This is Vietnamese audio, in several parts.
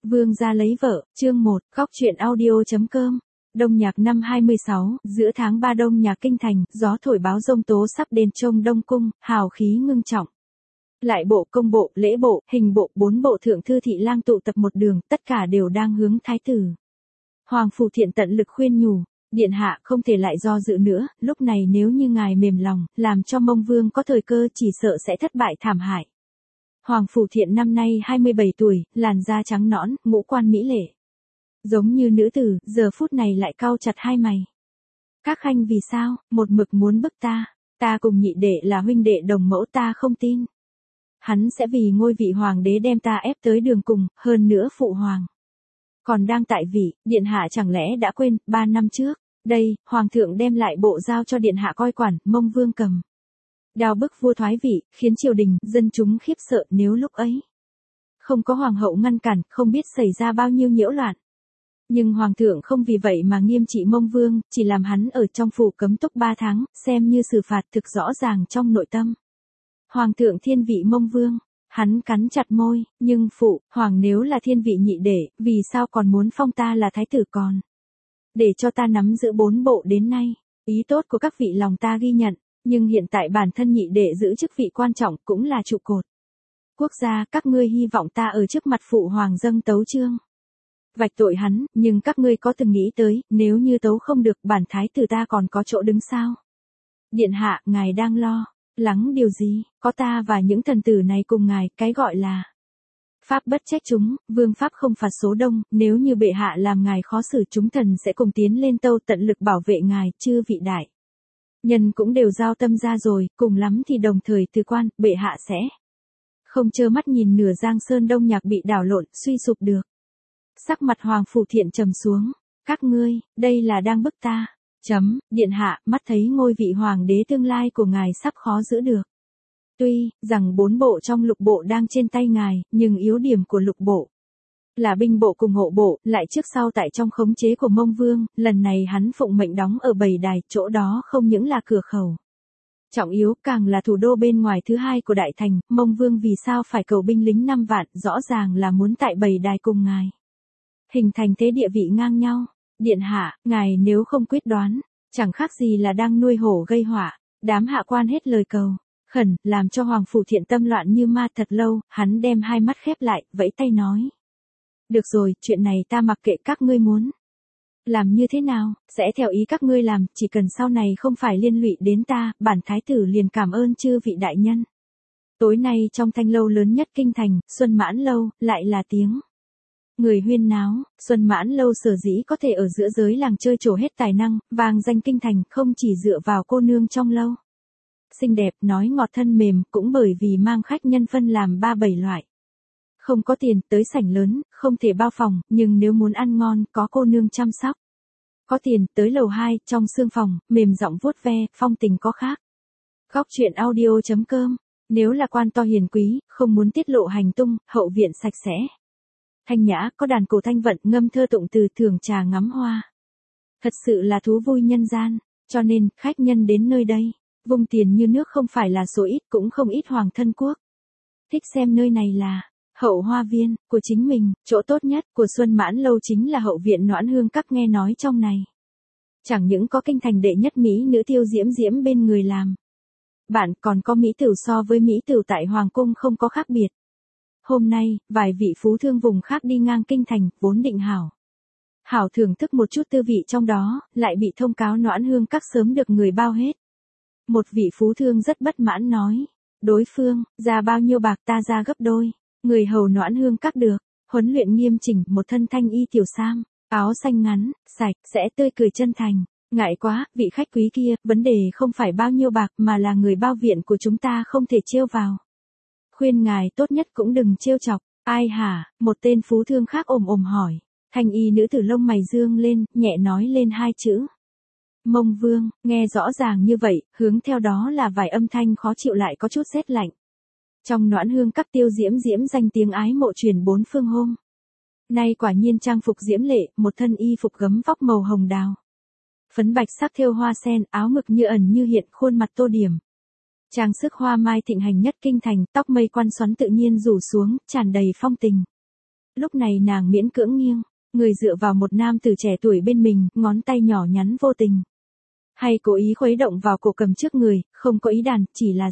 Vương gia lấy vợ, chương 1, góc truyện audio.com. Đông Nhạc năm 26, giữa tháng 3 Đông Nhạc kinh thành, gió thổi báo giông tố sắp đến trông Đông cung, hào khí ngưng trọng. Lại bộ, công bộ, lễ bộ, hình bộ, 4 bộ thượng thư thị lang tụ tập một đường, tất cả đều đang hướng thái tử. Hoàng Phủ Thiện tận lực khuyên nhủ, điện hạ không thể lại do dự nữa, lúc này nếu như ngài mềm lòng, làm cho Mông Vương có thời cơ chỉ sợ sẽ thất bại thảm hại. Hoàng Phủ Thiện năm nay 27 tuổi, làn da trắng nõn, ngũ quan mỹ lệ. Giống như nữ tử, giờ phút này lại cau chặt hai mày. Các khanh vì sao, một mực muốn bức ta cùng nhị đệ là huynh đệ đồng mẫu, ta không tin. Hắn sẽ vì ngôi vị hoàng đế đem ta ép tới đường cùng, hơn nữa phụ hoàng. Còn đang tại vị, điện hạ chẳng lẽ đã quên, 3 năm trước, đây, hoàng thượng đem lại bộ giao cho điện hạ coi quản, Mông Vương cầm đao bức vua thoái vị, khiến triều đình, dân chúng khiếp sợ, nếu lúc ấy không có hoàng hậu ngăn cản, không biết xảy ra bao nhiêu nhiễu loạn. Nhưng hoàng thượng không vì vậy mà nghiêm trị Mông Vương, chỉ làm hắn ở trong phủ cấm túc 3 tháng, xem như xử phạt thực rõ ràng trong nội tâm. Hoàng thượng thiên vị Mông Vương, hắn cắn chặt môi, nhưng phụ, hoàng nếu là thiên vị nhị đệ, vì sao còn muốn phong ta là thái tử còn? Để cho ta nắm giữ 4 bộ đến nay, ý tốt của các vị lòng ta ghi nhận. Nhưng hiện tại bản thân nhị đệ giữ chức vị quan trọng cũng là trụ cột quốc gia, các ngươi hy vọng ta ở trước mặt phụ hoàng dâng tấu chương vạch tội hắn, nhưng các ngươi có từng nghĩ tới, nếu như tấu không được, bản thái tử ta còn có chỗ đứng sao? Điện hạ, ngài đang lo lắng điều gì? Có ta và những thần tử này cùng ngài, cái gọi là pháp bất trách chúng, vương pháp không phạt số đông, nếu như bệ hạ làm ngài khó xử, chúng thần sẽ cùng tiến lên tâu tận lực bảo vệ ngài, chư vị đại nhân cũng đều giao tâm ra rồi, cùng lắm thì đồng thời từ quan, bệ hạ sẽ không trơ mắt nhìn nửa Giang Sơn Đông Nhạc bị đảo lộn, suy sụp được. Sắc mặt Hoàng Phủ Thiện trầm xuống, các ngươi, đây là đang bức ta. Điện hạ, mắt thấy ngôi vị hoàng đế tương lai của ngài sắp khó giữ được. Tuy rằng 4 bộ trong lục bộ đang trên tay ngài, nhưng yếu điểm của lục bộ là binh bộ cùng hộ bộ, lại trước sau tại trong khống chế của Mông Vương, lần này hắn phụng mệnh đóng ở Bầy Đài, chỗ đó không những là cửa khẩu trọng yếu, càng là thủ đô bên ngoài thứ hai của đại thành. Mông Vương vì sao phải cầu binh lính 5 vạn, rõ ràng là muốn tại Bầy Đài cùng ngài hình thành thế địa vị ngang nhau. Điện hạ, ngài nếu không quyết đoán, chẳng khác gì là đang nuôi hổ gây họa. Đám hạ quan hết lời cầu khẩn, làm cho Hoàng Phủ Thiện tâm loạn như ma. Thật lâu, hắn đem hai mắt khép lại, vẫy tay nói: được rồi, chuyện này ta mặc kệ, các ngươi muốn làm như thế nào, sẽ theo ý các ngươi làm, chỉ cần sau này không phải liên lụy đến ta, bản thái tử liền cảm ơn chư vị đại nhân. Tối nay trong thanh lâu lớn nhất kinh thành, Xuân Mãn Lâu, lại là tiếng người huyên náo. Xuân Mãn Lâu sở dĩ có thể ở giữa giới làng chơi trổ hết tài năng, vang danh kinh thành, không chỉ dựa vào cô nương trong lâu xinh đẹp, nói ngọt thân mềm, cũng bởi vì mang khách nhân phân làm 3-7 loại. Không có tiền, tới sảnh lớn, không thể bao phòng, nhưng nếu muốn ăn ngon, có cô nương chăm sóc. Có tiền, tới lầu 2, trong sương phòng, mềm giọng vuốt ve, phong tình có khác. Góc truyện audio.com. Nếu là quan to hiền quý, không muốn tiết lộ hành tung, hậu viện sạch sẽ thanh nhã, có đàn cổ thanh vận, ngâm thơ tụng từ, thưởng trà ngắm hoa. Thật sự là thú vui nhân gian, cho nên, khách nhân đến nơi đây, vung tiền như nước không phải là số ít, cũng không ít hoàng thân quốc thích xem nơi này là hậu hoa viên của chính mình. Chỗ tốt nhất của Xuân Mãn Lâu chính là hậu viện Noãn Hương Các, nghe nói trong này chẳng những có kinh thành đệ nhất mỹ nữ Tiêu Diễm Diễm bên người làm bạn, còn có mỹ tửu so với mỹ tửu tại hoàng cung không có khác biệt. Hôm nay, vài vị phú thương vùng khác đi ngang kinh thành, vốn định hảo thưởng thức một chút tư vị trong đó, lại bị thông cáo Noãn Hương Các sớm được người bao hết. Một vị phú thương rất bất mãn nói: đối phương ra bao nhiêu bạc, ta ra gấp đôi. Người hầu Noãn Hương Các được huấn luyện nghiêm chỉnh, một thân thanh y tiểu sam, áo xanh ngắn, sạch, sẽ tươi cười chân thành. Ngại quá, vị khách quý kia, vấn đề không phải bao nhiêu bạc, mà là người bao viện của chúng ta không thể trêu vào. Khuyên ngài tốt nhất cũng đừng trêu chọc. Ai hả? Một tên phú thương khác ồm hỏi. Thanh y nữ tử lông mày dương lên, nhẹ nói lên 2 chữ: Mông Vương. Nghe rõ ràng như vậy, hướng theo đó là vài âm thanh khó chịu lại có chút rét lạnh. Trong Noãn Hương Các, Tiêu Diễm Diễm danh tiếng ái mộ truyền 4 phương hôm nay quả nhiên trang phục diễm lệ, một thân y phục gấm vóc màu hồng đào, phấn bạch sắc thêu hoa sen, áo ngực như ẩn như hiện, khuôn mặt tô điểm, trang sức hoa mai thịnh hành nhất kinh thành, tóc mây quăn xoắn tự nhiên rủ xuống, tràn đầy phong tình. Lúc này nàng miễn cưỡng nghiêng, người dựa vào một nam tử trẻ tuổi bên mình, ngón tay nhỏ nhắn vô tình. Hay cố ý khuấy động vào cổ cầm trước người, không có ý đàn, chỉ là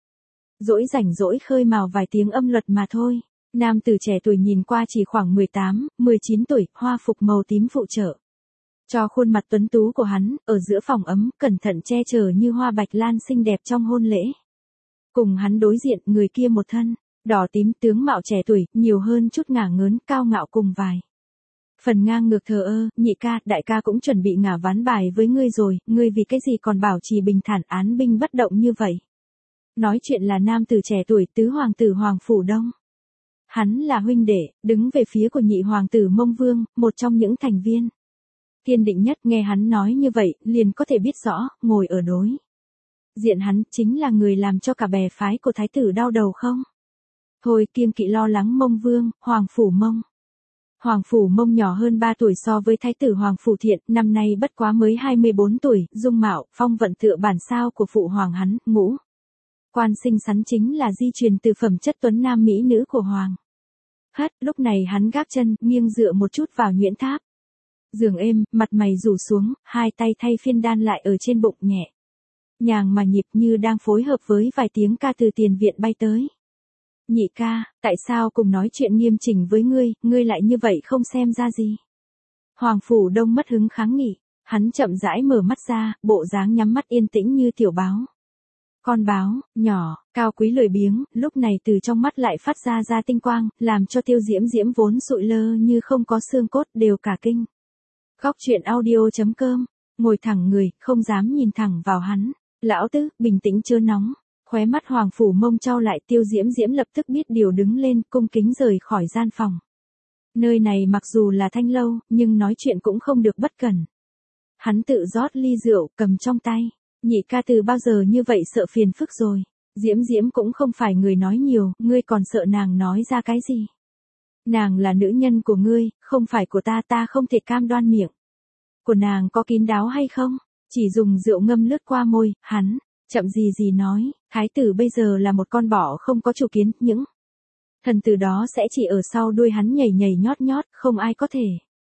rảnh rỗi khơi mào vài tiếng âm luật mà thôi. Nam tử trẻ tuổi nhìn qua chỉ khoảng 18, 19 tuổi, hoa phục màu tím phụ trợ cho khuôn mặt tuấn tú của hắn, ở giữa phòng ấm, cẩn thận che chở như hoa bạch lan xinh đẹp trong hôn lễ. Cùng hắn đối diện, người kia một thân đỏ tím, tướng mạo trẻ tuổi, nhiều hơn chút ngả ngớn, cao ngạo cùng vài phần ngang ngược thờ ơ. Nhị ca, đại ca cũng chuẩn bị ngả ván bài với ngươi rồi, ngươi vì cái gì còn bảo trì bình thản án binh bất động như vậy? Nói chuyện là nam tử trẻ tuổi, tứ hoàng tử Hoàng Phủ Đông. Hắn là huynh đệ, đứng về phía của nhị hoàng tử Mông Vương, một trong những thành viên kiên định nhất. Nghe hắn nói như vậy, liền có thể biết rõ, ngồi ở đối diện hắn, chính là người làm cho cả bè phái của thái tử đau đầu không? Thôi kiêng kỵ lo lắng Mông Vương, Hoàng Phủ Mông. Hoàng Phủ Mông nhỏ hơn 3 tuổi so với thái tử Hoàng Phủ Thiện, năm nay bất quá mới 24 tuổi, dung mạo, phong vận tựa bản sao của phụ hoàng hắn, ngũ quan xinh xắn chính là di truyền từ phẩm chất tuấn nam mỹ nữ của Hoàng Hất. Lúc này hắn gác chân, nghiêng dựa một chút vào nhuyễn tháp giường êm, mặt mày rủ xuống, hai tay thay phiên đan lại ở trên bụng, nhẹ nhàng mà nhịp như đang phối hợp với vài tiếng ca từ tiền viện bay tới. Nhị ca, tại sao cùng nói chuyện nghiêm chỉnh với ngươi lại như vậy không xem ra gì? Hoàng Phủ Đông mất hứng kháng nghị, hắn chậm rãi mở mắt ra, bộ dáng nhắm mắt yên tĩnh như tiểu báo. Con báo, nhỏ, cao quý lười biếng, lúc này từ trong mắt lại phát ra tinh quang, làm cho Tiêu Diễm Diễm vốn sụi lơ như không có xương cốt đều cả kinh. Góc truyện audio.com, ngồi thẳng người, không dám nhìn thẳng vào hắn. Lão tứ, bình tĩnh chớ nóng. Khóe mắt Hoàng Phủ Mông trao lại, Tiêu Diễm Diễm lập tức biết điều đứng lên, cung kính rời khỏi gian phòng. Nơi này mặc dù là thanh lâu, nhưng nói chuyện cũng không được bất cẩn. Hắn tự rót ly rượu, cầm trong tay. Nhị ca từ bao giờ như vậy sợ phiền phức rồi. Diễm Diễm cũng không phải người nói nhiều, ngươi còn sợ nàng nói ra cái gì? Nàng là nữ nhân của ngươi, không phải của ta, ta không thể cam đoan miệng của nàng có kín đáo hay không. Chỉ dùng rượu ngâm lướt qua môi, hắn chậm gì nói, thái tử bây giờ là một con bọ không có chủ kiến, những thần tử đó sẽ chỉ ở sau đuôi hắn nhảy nhót, không ai có thể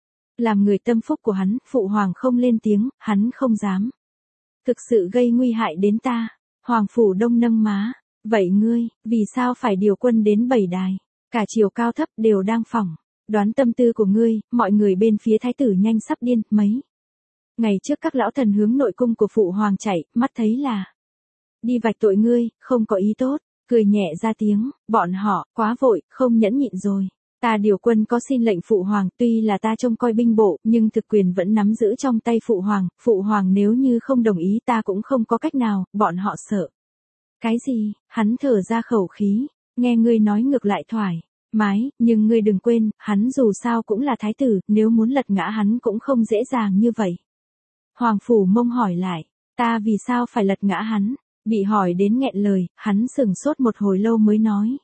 làm người tâm phúc của hắn. Phụ hoàng không lên tiếng, hắn không dám thực sự gây nguy hại đến ta. Hoàng Phủ Đông nâng má, vậy ngươi, vì sao phải điều quân đến 7 đài? Cả triều cao thấp đều đang phỏng đoán tâm tư của ngươi, mọi người bên phía thái tử nhanh sắp điên. Mấy ngày trước các lão thần hướng nội cung của phụ hoàng chạy, mắt thấy là đi vạch tội ngươi, không có ý tốt, cười nhẹ ra tiếng, bọn họ quá vội, không nhẫn nhịn rồi. Ta điều quân có xin lệnh phụ hoàng, tuy là ta trông coi binh bộ, nhưng thực quyền vẫn nắm giữ trong tay phụ hoàng nếu như không đồng ý ta cũng không có cách nào, bọn họ sợ. Cái gì? Hắn thở ra khẩu khí, nghe ngươi nói ngược lại thoải mái, nhưng ngươi đừng quên, hắn dù sao cũng là thái tử, nếu muốn lật ngã hắn cũng không dễ dàng như vậy. Hoàng Phủ Mông hỏi lại, ta vì sao phải lật ngã hắn? Bị hỏi đến nghẹn lời, hắn sừng sốt một hồi lâu mới nói.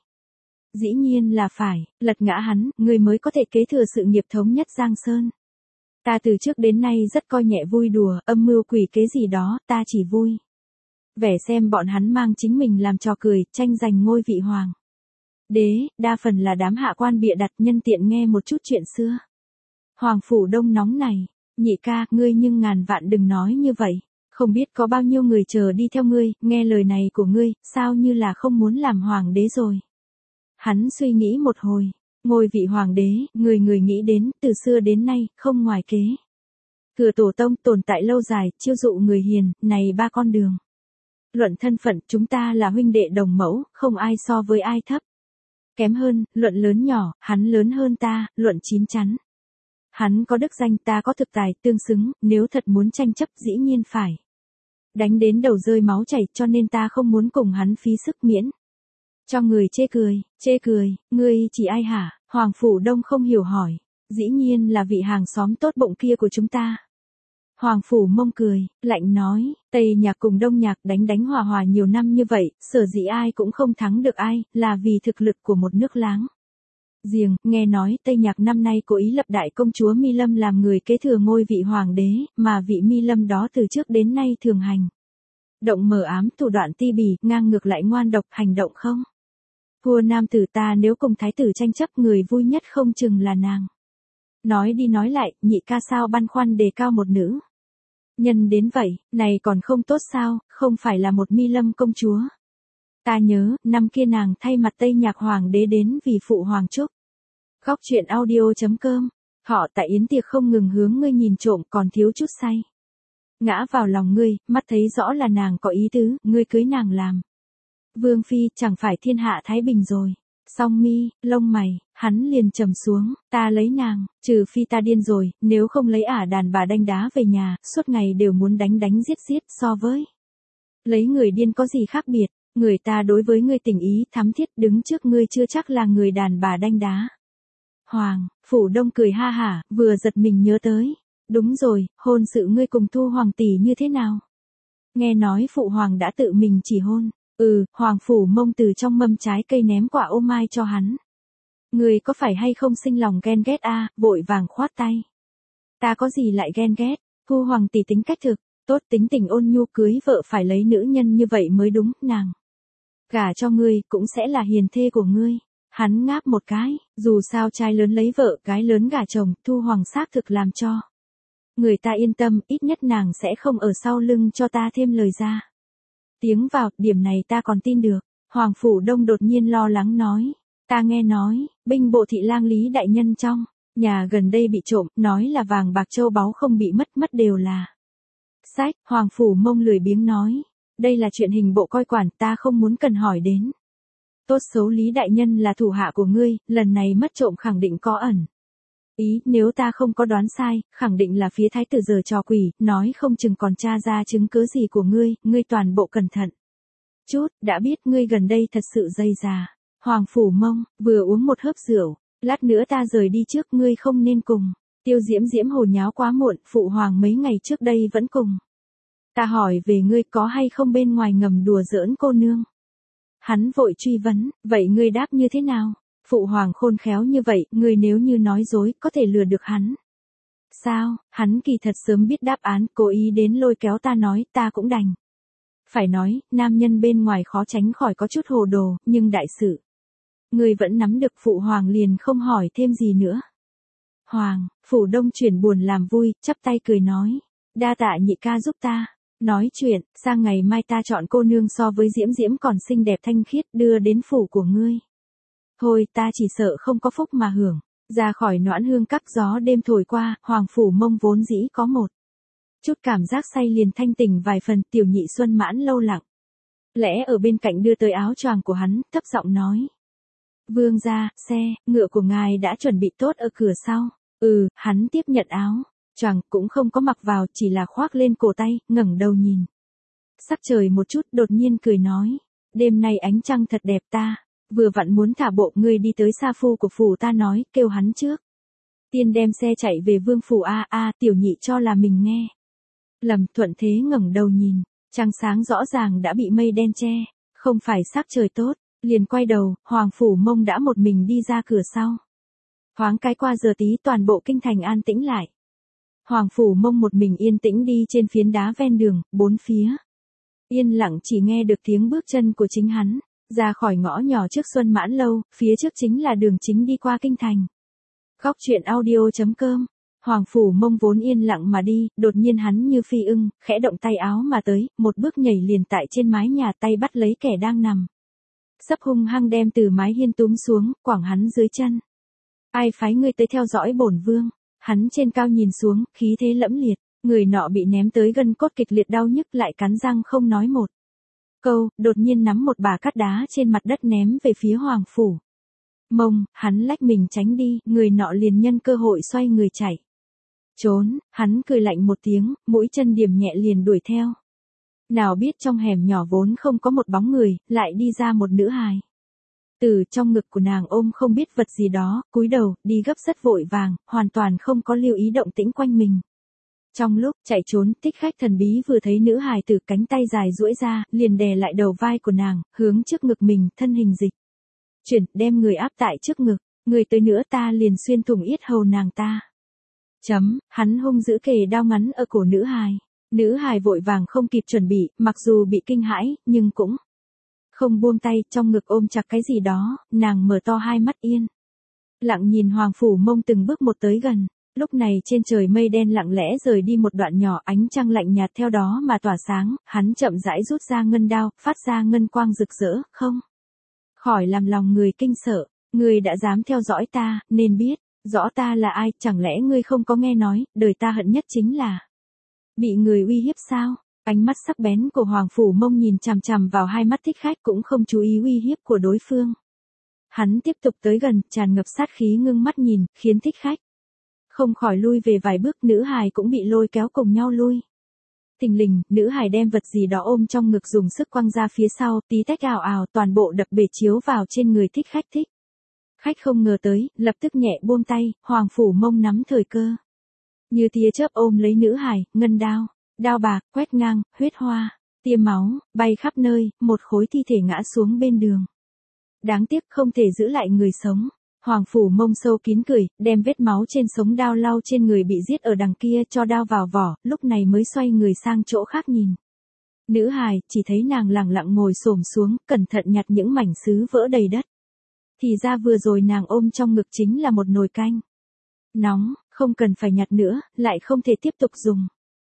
Dĩ nhiên là phải, lật ngã hắn, ngươi mới có thể kế thừa sự nghiệp thống nhất Giang Sơn. Ta từ trước đến nay rất coi nhẹ vui đùa, âm mưu quỷ kế gì đó, ta chỉ vui vẻ xem bọn hắn mang chính mình làm trò cười, tranh giành ngôi vị hoàng đế, đa phần là đám hạ quan bịa đặt, nhân tiện nghe một chút chuyện xưa. Hoàng Phủ Đông nóng này, nhị ca, ngươi nhưng ngàn vạn đừng nói như vậy. Không biết có bao nhiêu người chờ đi theo ngươi, nghe lời này của ngươi, sao như là không muốn làm hoàng đế rồi. Hắn suy nghĩ một hồi, ngôi vị hoàng đế, người nghĩ đến, từ xưa đến nay, không ngoài kế thừa tổ tông, tồn tại lâu dài, chiêu dụ người hiền, này 3 con đường. Luận thân phận, chúng ta là huynh đệ đồng mẫu, không ai so với ai thấp kém hơn. Luận lớn nhỏ, hắn lớn hơn ta. Luận chín chắn, hắn có đức danh, ta có thực tài, tương xứng. Nếu thật muốn tranh chấp, dĩ nhiên phải đánh đến đầu rơi máu chảy, cho nên ta không muốn cùng hắn phí sức, miễn cho người chê cười. Ngươi chỉ ai hả? Hoàng Phủ Đông không hiểu hỏi. Dĩ nhiên là vị hàng xóm tốt bụng kia của chúng ta. Hoàng Phủ Mông cười, lạnh nói, Tây Nhạc cùng Đông Nhạc đánh hòa nhiều năm như vậy, sở dĩ ai cũng không thắng được ai, là vì thực lực của một nước láng giềng. Nghe nói Tây Nhạc năm nay cố ý lập đại công chúa Mi Lâm làm người kế thừa ngôi vị hoàng đế, mà vị Mi Lâm đó từ trước đến nay thường hành động mờ ám, thủ đoạn ti bỉ, ngang ngược lại ngoan độc, hành động không Vua nam tử ta nếu cùng thái tử tranh chấp người vui nhất không chừng là nàng. Nói đi nói lại, nhị ca sao băn khoăn đề cao một nữ nhân đến vậy, này còn không tốt sao, không phải là một Mi Lâm công chúa. Ta nhớ, năm kia nàng thay mặt Tây Nhạc Hoàng đế đến vì phụ Hoàng chúc. Góc truyện audio.com, họ tại yến tiệc không ngừng hướng ngươi nhìn trộm còn thiếu chút say. Ngã vào lòng ngươi, mắt thấy rõ là nàng có ý tứ, ngươi cưới nàng làm vương phi, chẳng phải thiên hạ thái bình rồi. Song mi, lông mày, hắn liền trầm xuống, ta lấy nàng, trừ phi ta điên rồi, nếu không lấy ả đàn bà đanh đá về nhà, suốt ngày đều muốn đánh đánh giết giết, so với lấy người điên có gì khác biệt, người ta đối với ngươi tình ý thắm thiết đứng trước ngươi chưa chắc là người đàn bà đanh đá. Hoàng, Phủ Đông cười ha hả, vừa giật mình nhớ tới, đúng rồi, hôn sự ngươi cùng Thu Hoàng tỷ như thế nào? Nghe nói Phụ Hoàng đã tự mình chỉ hôn. Hoàng Phủ Mông từ trong mâm trái cây ném quả ô mai cho hắn. Người có phải hay không sinh lòng ghen ghét a? Vội vàng khoát tay. Ta có gì lại ghen ghét, Thu Hoàng tỷ tính cách thực, tốt tính tình ôn nhu cưới vợ phải lấy nữ nhân như vậy mới đúng, nàng gả cho ngươi cũng sẽ là hiền thê của ngươi. Hắn ngáp một cái, dù sao trai lớn lấy vợ, gái lớn gả chồng, Thu Hoàng xác thực làm cho người ta yên tâm, ít nhất nàng sẽ không ở sau lưng cho ta thêm lời ra. Tiếng vào, điểm này ta còn tin được. Hoàng Phủ Đông đột nhiên lo lắng nói. Ta nghe nói, binh bộ thị lang Lý đại nhân trong nhà gần đây bị trộm, nói là vàng bạc châu báu không bị mất đều là sách. Hoàng Phủ Mông lười biếng nói. Đây là chuyện hình bộ coi quản, ta không muốn cần hỏi đến. Tốt xấu Lý đại nhân là thủ hạ của ngươi, lần này mất trộm khẳng định có ẩn ý, nếu ta không có đoán sai, khẳng định là phía thái tử giở trò quỷ, nói không chừng còn tra ra chứng cứ gì của ngươi toàn bộ cẩn thận chút, đã biết ngươi gần đây thật sự dây già. Hoàng Phủ Mông, vừa uống một hớp rượu, lát nữa ta rời đi trước, ngươi không nên cùng Tiêu Diễm Diễm hồ nháo quá muộn, Phụ Hoàng mấy ngày trước đây vẫn cùng ta hỏi về ngươi có hay không bên ngoài ngầm đùa giỡn cô nương. Hắn vội truy vấn, vậy ngươi đáp như thế nào? Phụ Hoàng khôn khéo như vậy, ngươi nếu như nói dối, có thể lừa được hắn. Sao, hắn kỳ thật sớm biết đáp án, cố ý đến lôi kéo ta nói, ta cũng đành phải nói, nam nhân bên ngoài khó tránh khỏi có chút hồ đồ, nhưng đại sự ngươi vẫn nắm được. Phụ Hoàng liền không hỏi thêm gì nữa. Hoàng, Phủ Đông chuyển buồn làm vui, chắp tay cười nói, đa tạ nhị ca giúp ta nói chuyện, sang ngày mai ta chọn cô nương so với Diễm Diễm còn xinh đẹp thanh khiết đưa đến phủ của ngươi. Thôi ta chỉ sợ không có phúc mà hưởng. Ra khỏi Noãn Hương các, gió đêm thổi qua, Hoàng Phủ Mông vốn dĩ có một chút cảm giác say liền thanh tỉnh vài phần. Tiểu Nhị Xuân Mãn lâu lặng lẽ ở bên cạnh đưa tới áo choàng của hắn, thấp giọng nói. Vương gia, xe, ngựa của ngài đã chuẩn bị tốt ở cửa sau. Hắn tiếp nhận áo choàng cũng không có mặc vào, chỉ là khoác lên cổ tay, ngẩng đầu nhìn sắc trời một chút, đột nhiên cười nói. Đêm nay ánh trăng thật đẹp, ta vừa vặn muốn thả bộ ngươi đi tới sa phu của phủ ta nói, kêu hắn trước tiên đem xe chạy về vương phủ. Tiểu Nhị cho là mình nghe lầm, thuận thế ngẩng đầu nhìn, trăng sáng rõ ràng đã bị mây đen che, không phải sắc trời tốt, liền quay đầu. Hoàng Phủ Mông đã một mình đi ra cửa sau. Thoáng cái qua giờ tí, toàn bộ kinh thành an tĩnh lại. Hoàng Phủ Mông một mình yên tĩnh đi trên phiến đá ven đường, bốn phía yên lặng, chỉ nghe được tiếng bước chân của chính hắn ra khỏi ngõ nhỏ trước Xuân Mãn lâu, phía trước chính là đường chính đi qua kinh thành. Góc truyện audio.com. Hoàng Phủ Mông vốn yên lặng mà đi, đột nhiên hắn như phi ưng, khẽ động tay áo mà tới, một bước nhảy liền tại trên mái nhà, tay bắt lấy kẻ đang nằm sấp, hung hăng đem từ mái hiên túm xuống, quẳng hắn dưới chân. Ai phái ngươi tới theo dõi bổn vương? Hắn trên cao nhìn xuống, khí thế lẫm liệt, người nọ bị ném tới gân cốt kịch liệt đau nhức, lại cắn răng không nói một câu, đột nhiên nắm một bà cát đá trên mặt đất ném về phía Hoàng Phủ Mông. Hắn lách mình tránh đi, người nọ liền nhân cơ hội xoay người chạy trốn. Hắn cười lạnh một tiếng, mũi chân điểm nhẹ liền đuổi theo. Nào biết trong hẻm nhỏ vốn không có một bóng người, lại đi ra một nữ hài. Từ trong ngực của nàng ôm không biết vật gì đó, cúi đầu, đi gấp rất vội vàng, hoàn toàn không có lưu ý động tĩnh quanh mình. Trong lúc chạy trốn, thích khách thần bí vừa thấy nữ hài tử, cánh tay dài duỗi ra, liền đè lại đầu vai của nàng, hướng trước ngực mình, thân hình dịch chuyển, đem người áp tại trước ngực. Người tới nữa ta liền xuyên thủng yết hầu nàng ta. Hắn hung dữ kề đao ngắn ở cổ nữ hài. Nữ hài vội vàng không kịp chuẩn bị, mặc dù bị kinh hãi, nhưng cũng Không buông tay, trong ngực ôm chặt cái gì đó, nàng mở to hai mắt yên. Lặng nhìn Hoàng Phủ Mông từng bước một tới gần. Lúc này trên trời mây đen lặng lẽ rời đi một đoạn nhỏ, ánh trăng lạnh nhạt theo đó mà tỏa sáng, hắn chậm rãi rút ra ngân đao, phát ra ngân quang rực rỡ, không khỏi làm lòng người kinh sợ. Ngươi đã dám theo dõi ta, nên biết rõ ta là ai, chẳng lẽ ngươi không có nghe nói, đời ta hận nhất chính là bị người uy hiếp sao? Ánh mắt sắc bén của Hoàng Phủ Mông nhìn chằm chằm vào hai mắt Thích Khách, cũng không chú ý uy hiếp của đối phương. Hắn tiếp tục tới gần, tràn ngập sát khí ngưng mắt nhìn, khiến Thích Khách không khỏi lui về vài bước, nữ hài cũng bị lôi kéo cùng nhau lui. Thình lình, nữ hài đem vật gì đó ôm trong ngực dùng sức quăng ra phía sau, tí tách ào ào, toàn bộ đập bể chiếu vào trên người Thích Khách không ngờ tới, lập tức nhẹ buông tay, Hoàng Phủ Mông nắm thời cơ. Như tia chớp ôm lấy nữ hài, ngân đao, đao bạc, quét ngang, huyết hoa, tia máu, bay khắp nơi, một khối thi thể ngã xuống bên đường. Đáng tiếc không thể giữ lại người sống. Hoàng Phủ Mông sâu kín cười, đem vết máu trên sống đao lau trên người bị giết ở đằng kia, cho đao vào vỏ, lúc này mới xoay người sang chỗ khác nhìn. Nữ hài, chỉ thấy nàng lẳng lặng ngồi xổm xuống, cẩn thận nhặt những mảnh sứ vỡ đầy đất. Thì ra vừa rồi nàng ôm trong ngực chính là một nồi canh nóng, không cần phải nhặt nữa, lại không thể tiếp tục dùng.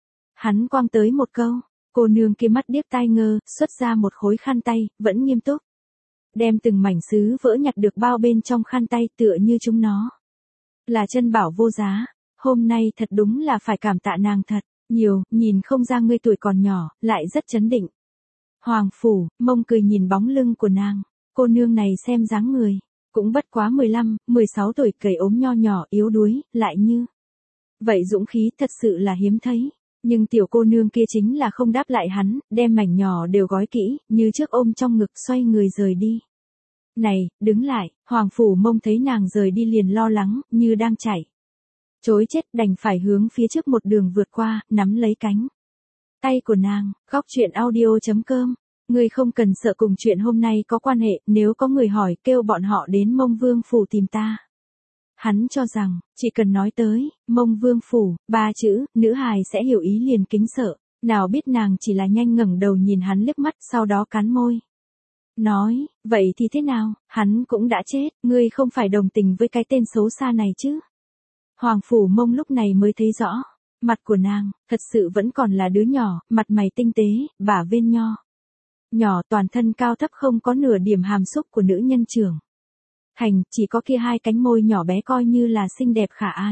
Hắn quăng tới một câu, cô nương kia mắt điếc tai ngơ, xuất ra một khối khăn tay, vẫn nghiêm túc. Đem từng mảnh sứ vỡ nhặt được bao bên trong khăn tay, tựa như chúng nó là chân bảo vô giá. Hôm nay thật đúng là phải cảm tạ nàng thật nhiều, nhìn không ra ngươi tuổi còn nhỏ, lại rất trấn định. Hoàng Phủ Mông cười nhìn bóng lưng của nàng, cô nương này xem dáng người cũng bất quá 15, 16 tuổi, gầy ốm nho nhỏ, yếu đuối, lại như vậy dũng khí thật sự là hiếm thấy. Nhưng tiểu cô nương kia chính là không đáp lại hắn, đem mảnh nhỏ đều gói kỹ, như trước ôm trong ngực, xoay người rời đi. Này, đứng lại, Hoàng Phủ Mông thấy nàng rời đi liền lo lắng, như đang chạy trối chết, đành phải hướng phía trước một đường vượt qua, nắm lấy cánh tay của nàng. Góc truyện audio.com. Ngươi không cần sợ, cùng chuyện hôm nay có quan hệ, nếu có người hỏi, kêu bọn họ đến Mông Vương Phủ tìm ta. Hắn cho rằng, chỉ cần nói tới Mông Vương Phủ, 3 chữ, nữ hài sẽ hiểu ý liền kính sợ. Nào biết nàng chỉ là nhanh ngẩng đầu nhìn hắn liếc mắt, sau đó cắn môi. Nói, vậy thì thế nào, hắn cũng đã chết, ngươi không phải đồng tình với cái tên xấu xa này chứ. Hoàng Phủ Mông lúc này mới thấy rõ, mặt của nàng, thật sự vẫn còn là đứa nhỏ, mặt mày tinh tế, bả vên nho nhỏ, toàn thân cao thấp không có nửa điểm hàm xúc của nữ nhân trưởng thành, chỉ có kia hai cánh môi nhỏ bé coi như là xinh đẹp khả ái.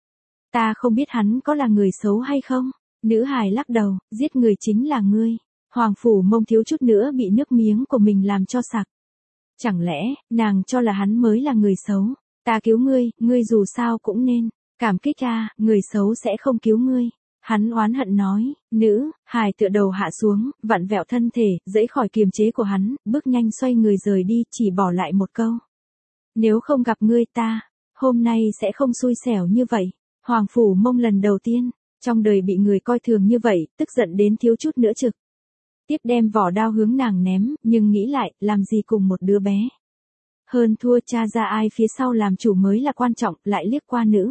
Ta không biết hắn có là người xấu hay không. Nữ hài lắc đầu, giết người chính là ngươi. Hoàng Phủ Mông thiếu chút nữa bị nước miếng của mình làm cho sặc. Chẳng lẽ, nàng cho là hắn mới là người xấu? Ta cứu ngươi, ngươi dù sao cũng nên cảm kích a, người xấu sẽ không cứu ngươi. Hắn oán hận nói. Nữ hài tựa đầu hạ xuống, vặn vẹo thân thể, giãy khỏi kiềm chế của hắn, bước nhanh xoay người rời đi, chỉ bỏ lại một câu. Nếu không gặp ngươi ta, hôm nay sẽ không xui xẻo như vậy. Hoàng Phủ Mông lần đầu tiên trong đời bị người coi thường như vậy, tức giận đến thiếu chút nữa trực tiếp đem vỏ đao hướng nàng ném, nhưng nghĩ lại, làm gì cùng một đứa bé. Hơn thua cha ra ai phía sau làm chủ mới là quan trọng, lại liếc qua nữ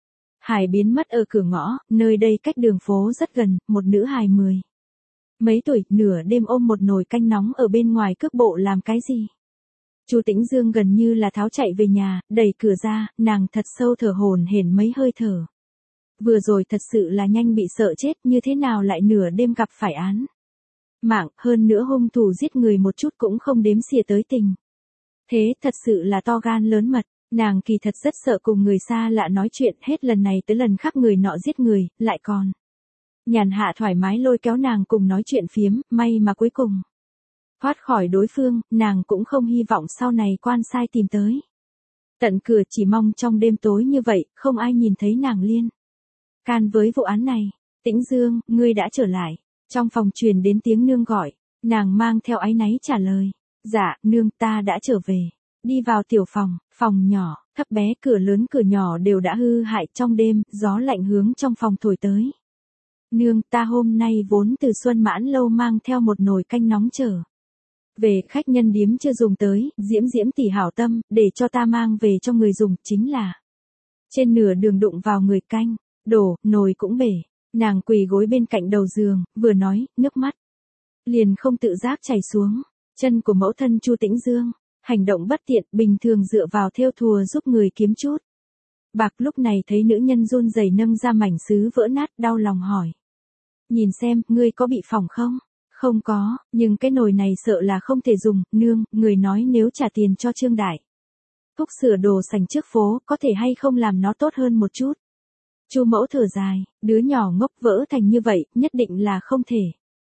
hài biến mất ở cửa ngõ, nơi đây cách đường phố rất gần, một nữ hài 10 mấy tuổi, nửa đêm ôm một nồi canh nóng ở bên ngoài cước bộ làm cái gì. Chu Tĩnh Dương gần như là tháo chạy về nhà, đẩy cửa ra, nàng thật sâu thở hổn hển mấy hơi thở. Vừa rồi thật sự là nhanh bị sợ chết, như thế nào lại nửa đêm gặp phải án mạng, hơn nữa hung thủ giết người một chút cũng không đếm xỉa tới tình. Thế thật sự là to gan lớn mật, nàng kỳ thật rất sợ cùng người xa lạ nói chuyện, hết lần này tới lần khác người nọ giết người, lại còn nhàn hạ thoải mái lôi kéo nàng cùng nói chuyện phiếm, may mà cuối cùng thoát khỏi đối phương, nàng cũng không hy vọng sau này quan sai tìm tới tận cửa, chỉ mong trong đêm tối như vậy, không ai nhìn thấy nàng liên can với vụ án này. Tĩnh Dương, ngươi đã trở lại. Trong phòng truyền đến tiếng nương gọi, nàng mang theo áy náy trả lời. Dạ, nương, ta đã trở về. Đi vào tiểu phòng, phòng nhỏ, thấp bé, cửa lớn cửa nhỏ đều đã hư hại, trong đêm, gió lạnh hướng trong phòng thổi tới. Nương, ta hôm nay vốn từ Xuân Mãn Lâu mang theo một nồi canh nóng trở về, khách nhân điếm chưa dùng tới, Diễm tỷ hảo tâm, để cho ta mang về cho người dùng, chính là trên nửa đường đụng vào người canh, đổ, nồi cũng bể. Nàng quỳ gối bên cạnh đầu giường, vừa nói, nước mắt liền không tự giác chảy xuống. Chân của mẫu thân Chu Tĩnh Dương, hành động bất tiện, bình thường dựa vào thêu thùa giúp người kiếm chút bạc, lúc này thấy nữ nhân run rẩy nâng ra mảnh sứ vỡ nát, đau lòng hỏi. Nhìn xem, ngươi có bị phỏng không? Không có, nhưng cái nồi này sợ là không thể dùng, nương, người nói nếu trả tiền cho Trương Đại Thúc sửa đồ sành trước phố, có thể hay không làm nó tốt hơn một chút. Chu mẫu thở dài, đứa nhỏ ngốc vỡ thành như vậy, nhất định là không thể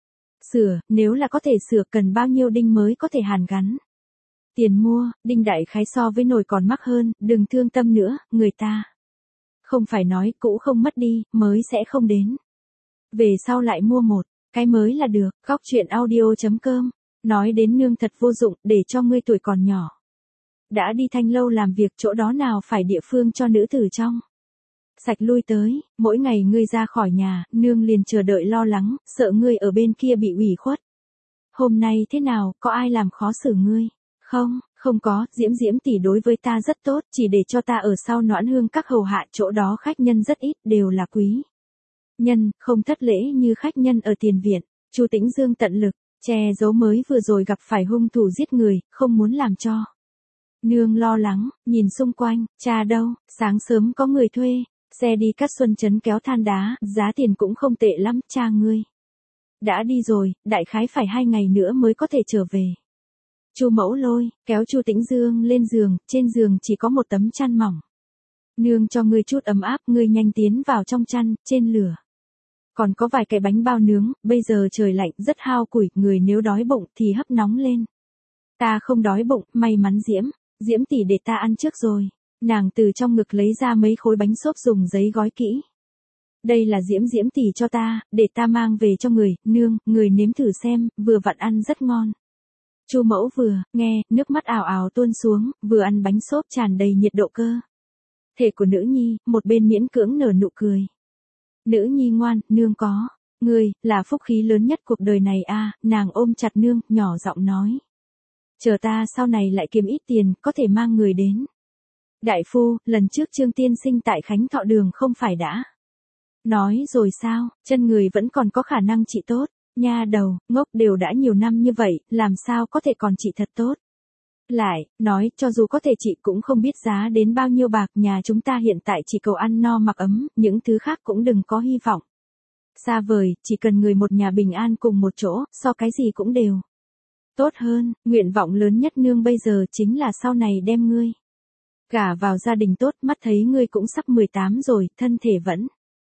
sửa, nếu là có thể sửa cần bao nhiêu đinh mới có thể hàn gắn. Tiền mua, đinh đại khái so với nồi còn mắc hơn, đừng thương tâm nữa, người ta không phải nói cũ không mất đi, mới sẽ không đến. Về sau lại mua một cái mới là được. Góc chuyện audio.com. Nói đến nương thật vô dụng, để cho ngươi tuổi còn nhỏ đã đi Thanh Lâu làm việc, chỗ đó nào phải địa phương cho nữ tử trong sạch lui tới, mỗi ngày ngươi ra khỏi nhà, nương liền chờ đợi lo lắng, sợ ngươi ở bên kia bị ủy khuất. Hôm nay thế nào, có ai làm khó xử ngươi? Không, không có, Diễm tỷ đối với ta rất tốt, chỉ để cho ta ở sau Noãn Hương các hầu hạ, chỗ đó khách nhân rất ít, đều là quý nhân, không thất lễ như khách nhân ở tiền viện. Chu Tĩnh Dương tận lực che giấu mới vừa rồi gặp phải hung thủ giết người, không muốn làm cho nương lo lắng. Nhìn xung quanh, cha đâu, sáng sớm có người thuê xe đi Cát Xuân Trấn kéo than đá, giá tiền cũng không tệ lắm, cha ngươi đã đi rồi, đại khái phải 2 ngày nữa mới có thể trở về. Chu mẫu lôi kéo Chu Tĩnh Dương lên giường, trên giường chỉ có một tấm chăn mỏng. Nương cho ngươi chút ấm áp, ngươi nhanh tiến vào trong chăn, trên lửa còn có vài cái bánh bao nướng, bây giờ trời lạnh rất hao củi, người nếu đói bụng thì hấp nóng lên. Ta không đói bụng, may mắn Diễm tỷ để ta ăn trước rồi. Nàng từ trong ngực lấy ra mấy khối bánh xốp dùng giấy gói kỹ. Đây là Diễm tỷ cho ta, để ta mang về cho người, nương, người nếm thử xem, vừa vặn ăn rất ngon. Chu mẫu vừa nghe, nước mắt ào ào tuôn xuống, vừa ăn bánh xốp tràn đầy nhiệt độ cơ thể của nữ nhi, một bên miễn cưỡng nở nụ cười. Nữ nhi ngoan, nương có ngươi là phúc khí lớn nhất cuộc đời này a. Nàng ôm chặt nương, nhỏ giọng nói. Chờ ta sau này lại kiếm ít tiền, có thể mang người đến. Đại phu, lần trước Trương tiên sinh tại Khánh Thọ Đường không phải đã nói rồi sao, chân người vẫn còn có khả năng trị tốt. Nha đầu, ngốc, đều đã nhiều năm như vậy, làm sao có thể còn trị thật tốt. Lại, nói, cho dù có thể trị cũng không biết giá đến bao nhiêu bạc, nhà chúng ta hiện tại chỉ cầu ăn no mặc ấm, những thứ khác cũng đừng có hy vọng xa vời, chỉ cần người một nhà bình an cùng một chỗ, so cái gì cũng đều tốt hơn. Nguyện vọng lớn nhất nương bây giờ chính là sau này đem ngươi gả vào gia đình tốt, mắt thấy ngươi cũng sắp 18 rồi, thân thể vẫn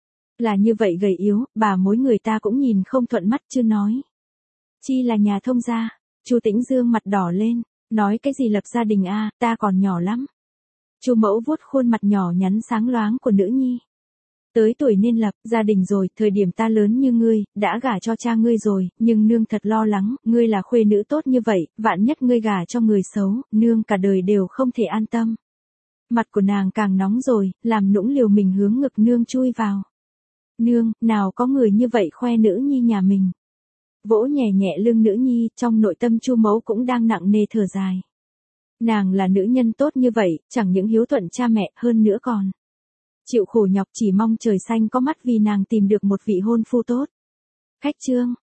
là như vậy gầy yếu, bà mối người ta cũng nhìn không thuận mắt, chưa nói chi là nhà thông gia. Chu Tĩnh Dương mặt đỏ lên, nói cái gì lập gia đình a, ta còn nhỏ lắm. Chu mẫu vuốt khuôn mặt nhỏ nhắn sáng loáng của nữ nhi. Tới tuổi nên lập gia đình rồi, thời điểm ta lớn như ngươi, đã gả cho cha ngươi rồi, nhưng nương thật lo lắng, ngươi là khuê nữ tốt như vậy, vạn nhất ngươi gả cho người xấu, nương cả đời đều không thể an tâm. Mặt của nàng càng nóng rồi, làm nũng liều mình hướng ngực nương chui vào. Nương, nào có người như vậy khoe nữ nhi nhà mình. Vỗ nhẹ nhẹ lưng nữ nhi, trong nội tâm Chu mẫu cũng đang nặng nề thở dài. Nàng là nữ nhân tốt như vậy, chẳng những hiếu thuận cha mẹ, hơn nữa còn chịu khổ nhọc, chỉ mong trời xanh có mắt vì nàng tìm được một vị hôn phu tốt. Khách chương.